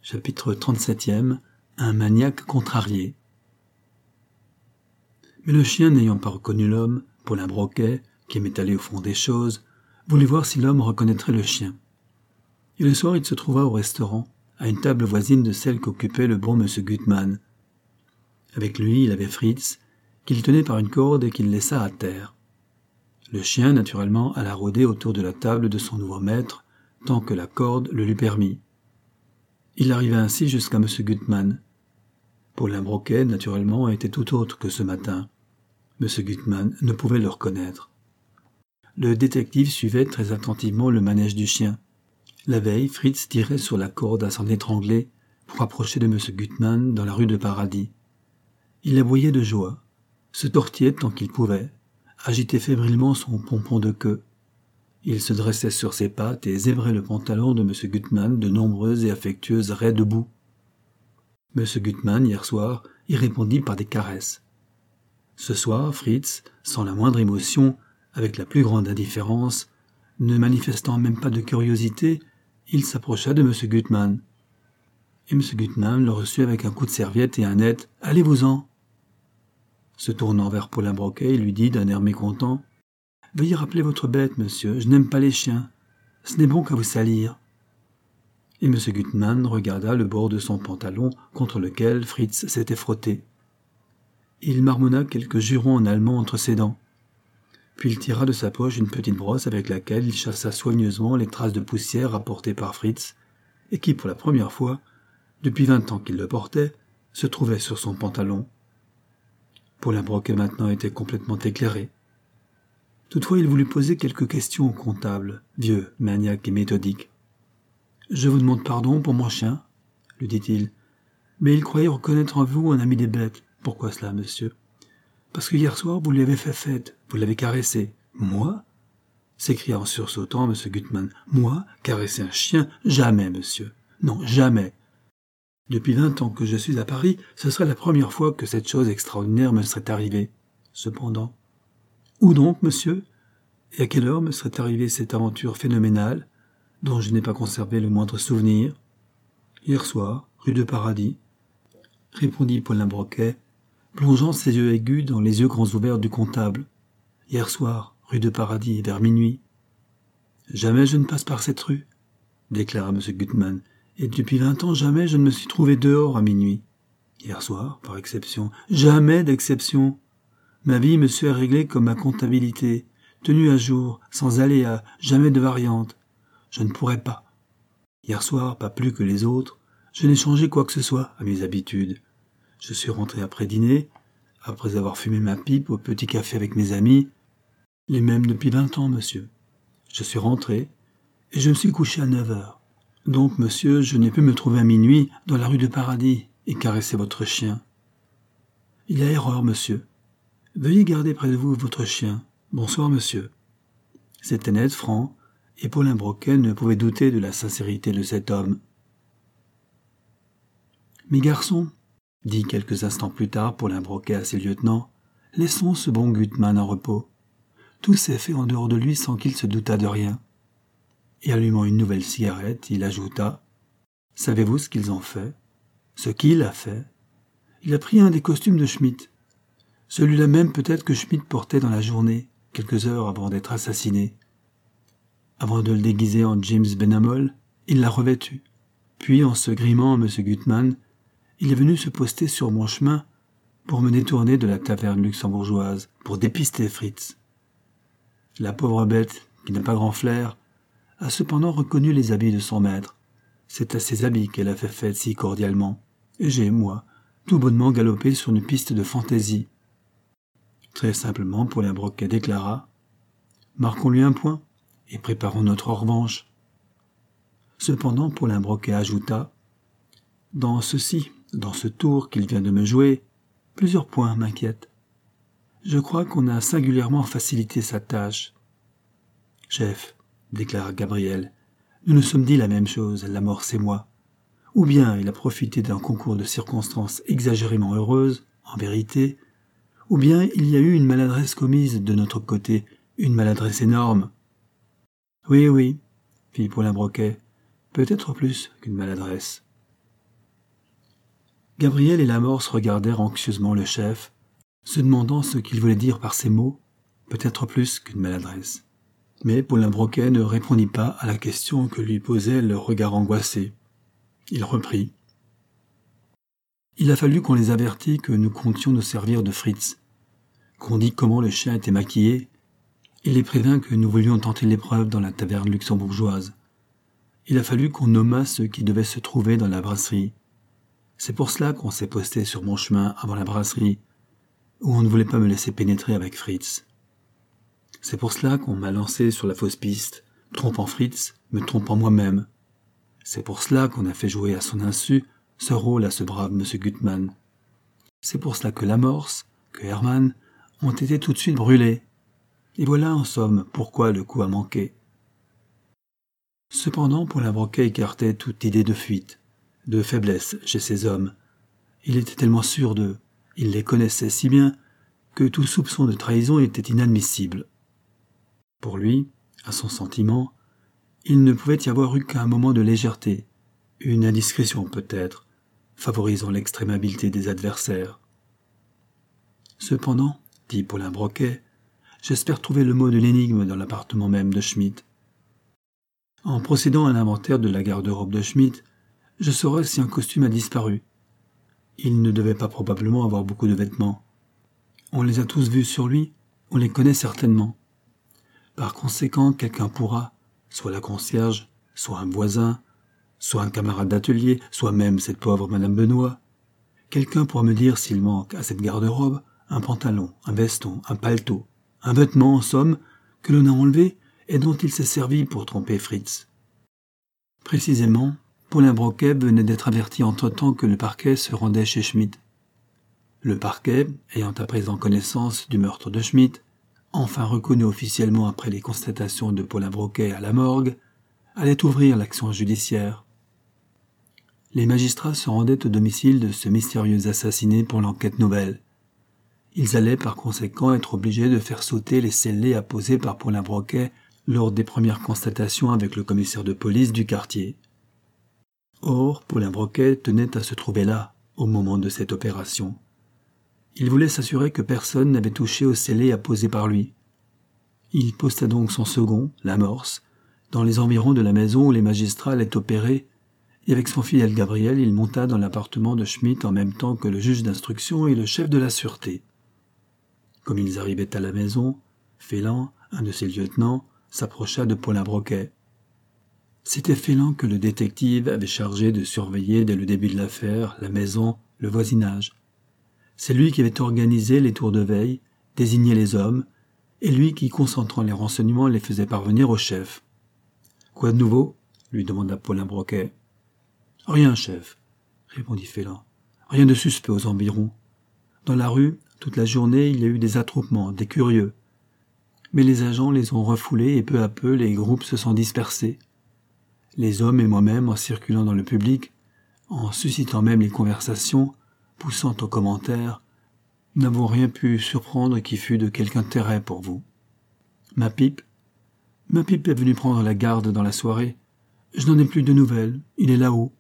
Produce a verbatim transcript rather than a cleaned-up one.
Chapitre trente-septième. Un maniaque contrarié. Mais le chien, n'ayant pas reconnu l'homme, Paulin Broquet, qui aimait aller au fond des choses, voulut voir si l'homme reconnaîtrait le chien. Et le soir, il se trouva au restaurant, à une table voisine de celle qu'occupait le bon monsieur Gutmann. Avec lui, il avait Fritz, qu'il tenait par une corde et qu'il laissa à terre. Le chien, naturellement, alla rôder autour de la table de son nouveau maître, tant que la corde le lui permit. Il arriva ainsi jusqu'à monsieur Gutmann. Paulin Broquet, naturellement, était tout autre que ce matin. monsieur Gutmann ne pouvait le reconnaître. Le détective suivait très attentivement le manège du chien. La veille, Fritz tirait sur la corde à s'en étrangler pour approcher de monsieur Gutmann dans la rue de Paradis. Il aboyait de joie, se tortillait tant qu'il pouvait, agitait fébrilement son pompon de queue. Il se dressait sur ses pattes et zébrait le pantalon de monsieur Gutmann de nombreuses et affectueuses raies de boue. monsieur Gutmann, hier soir, y répondit par des caresses. Ce soir, Fritz, sans la moindre émotion, avec la plus grande indifférence, ne manifestant même pas de curiosité, il s'approcha de monsieur Gutmann. Et monsieur Gutmann le reçut avec un coup de serviette et un net « Allez-vous-en » Se tournant vers Paulin Broquet, il lui dit d'un air mécontent « Veuillez rappeler votre bête, monsieur, je n'aime pas les chiens. Ce n'est bon qu'à vous salir. » Et monsieur Gutmann regarda le bord de son pantalon contre lequel Fritz s'était frotté. Il marmonna quelques jurons en allemand entre ses dents. Puis il tira de sa poche une petite brosse avec laquelle il chassa soigneusement les traces de poussière apportées par Fritz, et qui, pour la première fois, depuis vingt ans qu'il le portait, se trouvait sur son pantalon. Paulin Broquet maintenant était complètement éclairé. Toutefois, il voulut poser quelques questions au comptable, vieux, maniaque et méthodique. « Je vous demande pardon pour mon chien, » lui dit-il, « mais il croyait reconnaître en vous un ami des bêtes. Pourquoi cela, monsieur ? Parce que hier soir, vous lui avez fait fête, vous l'avez caressé. Moi » s'écria en sursautant monsieur Gutmann. « Moi, caresser un chien ? Jamais, monsieur. Non, jamais. Depuis vingt ans que je suis à Paris, ce serait la première fois que cette chose extraordinaire me serait arrivée. Cependant, où donc, monsieur ? Et à quelle heure me serait arrivée cette aventure phénoménale, dont je n'ai pas conservé le moindre souvenir ? Hier soir, rue de Paradis, répondit Paulin Broquet, plongeant ses yeux aigus dans les yeux grands ouverts du comptable. Hier soir, rue de Paradis, vers minuit. Jamais je ne passe par cette rue, déclara monsieur Gutmann, et depuis vingt ans, jamais je ne me suis trouvé dehors à minuit. Hier soir, par exception, jamais d'exception. Ma vie, monsieur, est réglée comme ma comptabilité, tenue à jour, sans aléas, jamais de variante. Je ne pourrais pas. Hier soir, pas plus que les autres, je n'ai changé quoi que ce soit à mes habitudes. Je suis rentré après dîner, après avoir fumé ma pipe au petit café avec mes amis, les mêmes depuis vingt ans, monsieur. Je suis rentré, et je me suis couché à neuf heures. Donc, monsieur, je n'ai pu me trouver à minuit dans la rue de Paradis et caresser votre chien. Il y a erreur, monsieur. Veuillez garder près de vous votre chien. Bonsoir, monsieur. C'était net, franc, et Paulin Broquet ne pouvait douter de la sincérité de cet homme. « Mes garçons, » dit quelques instants plus tard Paulin Broquet à ses lieutenants, « laissons ce bon Gutmann en repos. Tout s'est fait en dehors de lui sans qu'il se doutât de rien. » Et allumant une nouvelle cigarette, il ajouta « Savez-vous ce qu'ils ont fait ? Ce qu'il a fait ? Il a pris un des costumes de Schmitt. Celui-là même peut-être que Schmitt portait dans la journée, quelques heures avant d'être assassiné. Avant de le déguiser en James Benamol, il l'a revêtu. Puis, en se grimant à monsieur Gutmann, il est venu se poster sur mon chemin pour me détourner de la taverne luxembourgeoise, pour dépister Fritz. La pauvre bête, qui n'a pas grand flair, a cependant reconnu les habits de son maître. C'est à ces habits qu'elle a fait fête si cordialement. Et j'ai, moi, tout bonnement galopé sur une piste de fantaisie. Très simplement, Paulin Broquet déclara « Marquons-lui un point et préparons notre revanche. » Cependant, Paulin Broquet ajouta « Dans ceci, dans ce tour qu'il vient de me jouer, plusieurs points m'inquiètent. Je crois qu'on a singulièrement facilité sa tâche. »« Chef, » déclara Gabriel, « nous nous sommes dit la même chose, Lamorce et moi. Ou bien il a profité d'un concours de circonstances exagérément heureuses, en vérité, ou bien il y a eu une maladresse commise de notre côté, une maladresse énorme. »« Oui, oui, » fit Paulin Broquet, « peut-être plus qu'une maladresse. » Gabriel et l'amorce regardèrent anxieusement le chef, se demandant ce qu'il voulait dire par ces mots, peut-être plus qu'une maladresse. Mais Paulin Broquet ne répondit pas à la question que lui posait le regard angoissé. Il reprit. « Il a fallu qu'on les avertît que nous comptions nous servir de Fritz, qu'on dit comment le chien était maquillé, et les prévint que nous voulions tenter l'épreuve dans la taverne luxembourgeoise. Il a fallu qu'on nommât ceux qui devaient se trouver dans la brasserie. C'est pour cela qu'on s'est posté sur mon chemin avant la brasserie, où on ne voulait pas me laisser pénétrer avec Fritz. C'est pour cela qu'on m'a lancé sur la fausse piste, trompant Fritz, me trompant moi-même. C'est pour cela qu'on a fait jouer à son insu ce rôle à ce brave M. Gutmann. C'est pour cela que l'amorce, que Hermann, ont été tout de suite brûlés. Et voilà, en somme, pourquoi le coup a manqué. » Cependant, Paulin Broquet écartait toute idée de fuite, de faiblesse chez ces hommes. Il était tellement sûr d'eux, il les connaissait si bien, que tout soupçon de trahison était inadmissible. Pour lui, à son sentiment, il ne pouvait y avoir eu qu'un moment de légèreté, une indiscrétion peut-être, favorisant l'extrême habileté des adversaires. Cependant, dit Paulin Broquet, j'espère trouver le mot de l'énigme dans l'appartement même de Schmitt. En procédant à l'inventaire de la garde-robe de Schmitt, je saurai si un costume a disparu. Il ne devait pas probablement avoir beaucoup de vêtements. On les a tous vus sur lui, on les connaît certainement. Par conséquent, quelqu'un pourra, soit la concierge, soit un voisin, soit un camarade d'atelier, soit même cette pauvre Madame Benoît. Quelqu'un pourra me dire s'il manque à cette garde-robe un pantalon, un veston, un paletot, un vêtement en somme que l'on a enlevé et dont il s'est servi pour tromper Fritz. Précisément, Paulin Broquet venait d'être averti entre-temps que le parquet se rendait chez Schmitt. Le parquet, ayant à présent connaissance du meurtre de Schmitt, enfin reconnu officiellement après les constatations de Paulin Broquet à la morgue, allait ouvrir l'action judiciaire. Les magistrats se rendaient au domicile de ce mystérieux assassiné pour l'enquête nouvelle. Ils allaient par conséquent être obligés de faire sauter les scellés apposés par Paulin Broquet lors des premières constatations avec le commissaire de police du quartier. Or, Paulin Broquet tenait à se trouver là, au moment de cette opération. Il voulait s'assurer que personne n'avait touché aux scellés apposés par lui. Il posta donc son second, l'amorce, dans les environs de la maison où les magistrats allaient opérer, et avec son fidèle Gabriel, il monta dans l'appartement de Schmitt en même temps que le juge d'instruction et le chef de la sûreté. Comme ils arrivaient à la maison, Félan, un de ses lieutenants, s'approcha de Paulin Broquet. C'était Félan que le détective avait chargé de surveiller dès le début de l'affaire la maison, le voisinage. C'est lui qui avait organisé les tours de veille, désigné les hommes, et lui qui, concentrant les renseignements, les faisait parvenir au chef. « Quoi de nouveau ?» lui demanda Paulin Broquet. « Rien, chef, » répondit Félan. « Rien de suspect aux environs. Dans la rue, toute la journée, il y a eu des attroupements, des curieux. Mais les agents les ont refoulés et peu à peu, les groupes se sont dispersés. Les hommes et moi-même, en circulant dans le public, en suscitant même les conversations, poussant aux commentaires, n'avons rien pu surprendre qui fût de quelque intérêt pour vous. Ma pipe Ma pipe est venue prendre la garde dans la soirée. Je n'en ai plus de nouvelles, il est là-haut.